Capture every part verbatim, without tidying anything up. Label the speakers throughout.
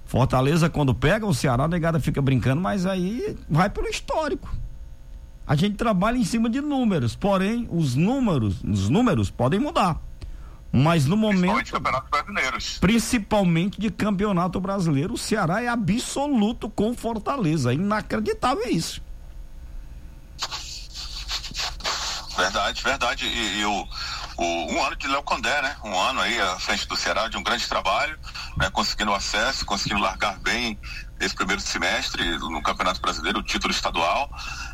Speaker 1: Fortaleza, quando pega o Ceará, a negada fica brincando, mas aí vai pelo histórico. A gente trabalha em cima de números, porém, os números, os números podem mudar. Mas no momento.
Speaker 2: Principalmente de campeonatos brasileiros.
Speaker 1: Principalmente de campeonato brasileiro, o Ceará é absoluto com Fortaleza. Inacreditável isso.
Speaker 2: Verdade, verdade. E, e o, o, um ano de Léo Condé, né? Um ano aí à frente do Ceará de um grande trabalho, né? Conseguindo acesso, conseguindo largar bem esse primeiro semestre no Campeonato Brasileiro, o título estadual.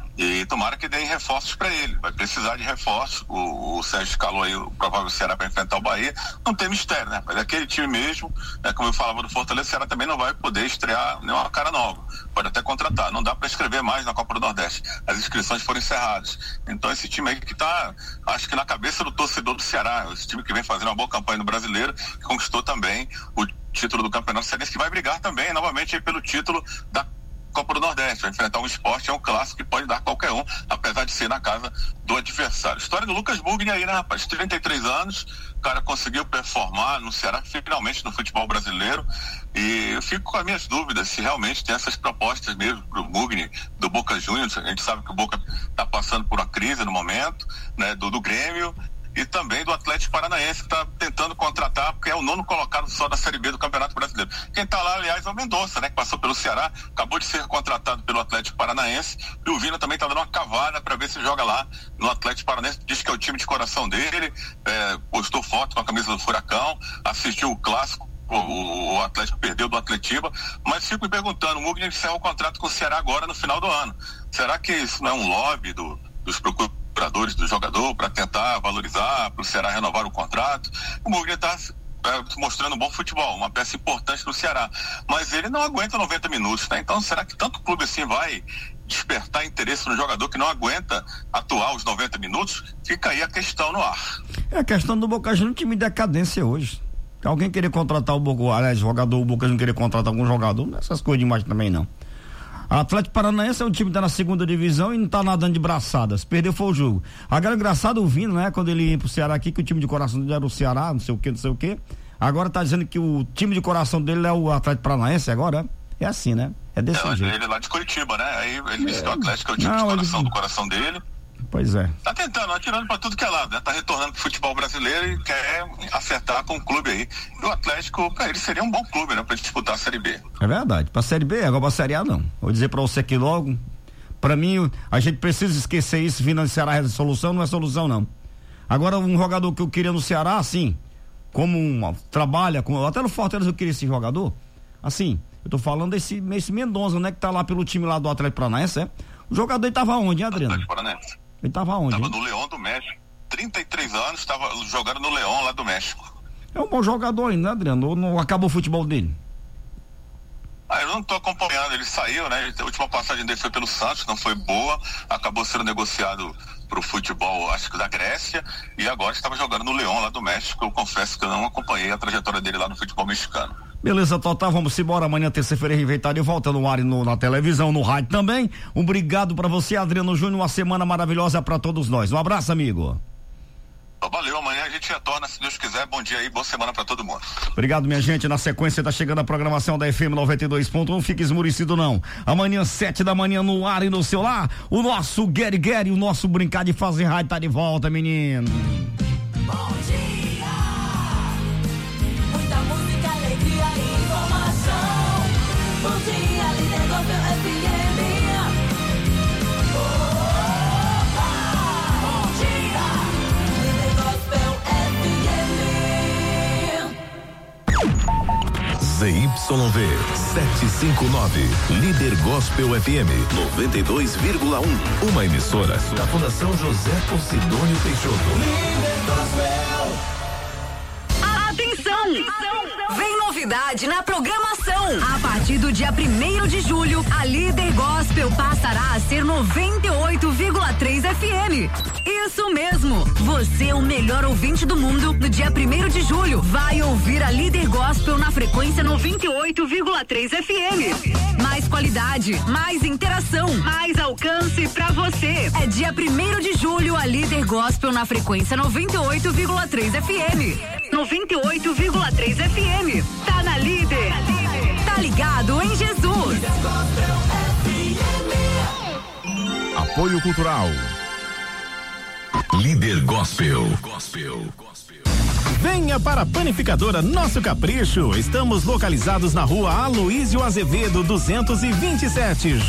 Speaker 2: E tomara que deem reforços para ele. Vai precisar de reforços. O, o Sérgio escalou aí o provável Ceará para enfrentar o Bahia. Não tem mistério, né? Mas aquele time mesmo, né, como eu falava do Fortaleza, o Ceará também não vai poder estrear nenhuma cara nova. Pode até contratar. Não dá para escrever mais na Copa do Nordeste. As inscrições foram encerradas. Então esse time aí que tá, acho que na cabeça do torcedor do Ceará, esse time que vem fazendo uma boa campanha no Brasileiro, que conquistou também o título do Campeonato Cearense, que vai brigar também, novamente, aí pelo título da Copa do Nordeste, vai enfrentar um esporte, é um clássico que pode dar qualquer um, apesar de ser na casa do adversário. História do Lucas Mugni aí, né, rapaz? trinta e três anos, o cara conseguiu performar no Ceará, finalmente no futebol brasileiro, e eu fico com as minhas dúvidas se realmente tem essas propostas mesmo pro Mugni, do Boca Juniors. A gente sabe que o Boca tá passando por uma crise no momento, né, do, do Grêmio, e também do Atlético Paranaense, que está tentando contratar, porque é o nono colocado só da Série B do Campeonato Brasileiro. Quem está lá, aliás, é o Mendonça, né, que passou pelo Ceará, acabou de ser contratado pelo Atlético Paranaense, e o Vina também está dando uma cavada para ver se joga lá no Atlético Paranaense. Diz que é o time de coração dele, é, postou foto com a camisa do Furacão, assistiu o clássico, o, o Atlético perdeu do Atletiba, mas fico me perguntando, o Mugni encerra o contrato com o Ceará agora no final do ano. Será que isso não é um lobby do, dos procuradores do jogador para tentar valorizar, para o Ceará renovar o contrato? O Mugni está é, mostrando um bom futebol, uma peça importante do Ceará, mas ele não aguenta noventa minutos, né? Então será que tanto clube assim vai despertar interesse no jogador que não aguenta atuar os noventa minutos? Fica aí a questão no ar. É a questão do Boca Juniors, um time de decadência hoje. Alguém querer contratar o Boca, aliás, jogador, o Boca Juniors querer contratar algum jogador, essas coisas demais também não. A Atlético Paranaense é um time que tá na segunda divisão e não tá nadando de braçadas. Perdeu foi o jogo. Agora, engraçado o Vino, né? Quando ele ia pro Ceará aqui, que o time de coração dele era o Ceará, não sei o que, não sei o que. Agora tá dizendo que o time de coração dele é o Atlético Paranaense agora. É assim, né? É desse é, jeito. Ele é lá de Curitiba, né? Aí ele disse é. que o Atlético é o time não, de coração ele... do coração dele. Pois é. Tá tentando, atirando pra tudo que é lado, né? Tá retornando pro futebol brasileiro e quer acertar com o clube aí. E o Atlético, pra ele seria um bom clube, né? Pra disputar a Série B. É verdade. Pra Série B, agora pra Série A não. Vou dizer pra você aqui logo, pra mim, a gente precisa esquecer isso, financiar a solução, não é solução não. Agora, um jogador que eu queria no Ceará, assim, como um, trabalha, com, até no Fortaleza eu queria esse jogador, assim, eu tô falando desse, esse Mendonça, né? Que tá lá pelo time lá do Atlético Paranaense, é? O jogador ele tava onde, hein, Adriano? Atlético Paranaense. Ele tava onde? Tava hein? no Leão do México. trinta e três anos, estava jogando no Leão lá do México. É um bom jogador ainda, né, Adriano? Ou não acabou o futebol dele? Ah, eu não tô acompanhando. Ele saiu, né? A última passagem dele foi pelo Santos, não foi boa. Acabou sendo negociado pro futebol, acho que da Grécia. E agora estava jogando no Leão lá do México. Eu confesso que eu não acompanhei a trajetória dele lá no futebol mexicano. Beleza, Total, vamos embora. Amanhã, terça-feira, Reinventário volta no ar e no, na televisão, no rádio também. Um obrigado pra você, Adriano Júnior. Uma semana maravilhosa pra todos nós. Um abraço, amigo. Valeu, amanhã a gente retorna, se Deus quiser. Bom dia aí, boa semana pra todo mundo. Obrigado, minha gente. Na sequência tá chegando a programação da F M noventa e dois ponto um. Fique esmurecido não. Amanhã, sete da manhã, no ar e no seu lar. O nosso Gary Gary, o nosso brincar de fazer rádio tá de volta, menino. Bom dia. Bom dia, Líder Gospel F M. Opa! Bom dia, Líder Gospel F M. Z Y V setecentos e cinquenta e nove, Líder Gospel F M noventa e dois vírgula um. Uma emissora da Fundação José Posidônio Peixoto. Líder Gospel.
Speaker 3: Atenção! Atenção! Vem novidade na programação. A partir do dia primeiro de julho, a Líder Gospel passará a ser noventa e oito vírgula três F M. Isso mesmo! Você é o melhor ouvinte do mundo. No dia primeiro de julho, vai ouvir a Líder Gospel na frequência noventa e oito vírgula três F M. Mais qualidade, mais interação, mais alcance pra você. É dia primeiro de julho, a Líder Gospel na frequência noventa e oito vírgula três F M. noventa e oito vírgula três F M. Tá na Líder. Tá ligado em Jesus.
Speaker 4: Apoio Cultural. Líder Gospel. Gospel. Venha para a Panificadora Nosso Capricho. Estamos localizados na rua Aloísio Azevedo duzentos e vinte e sete.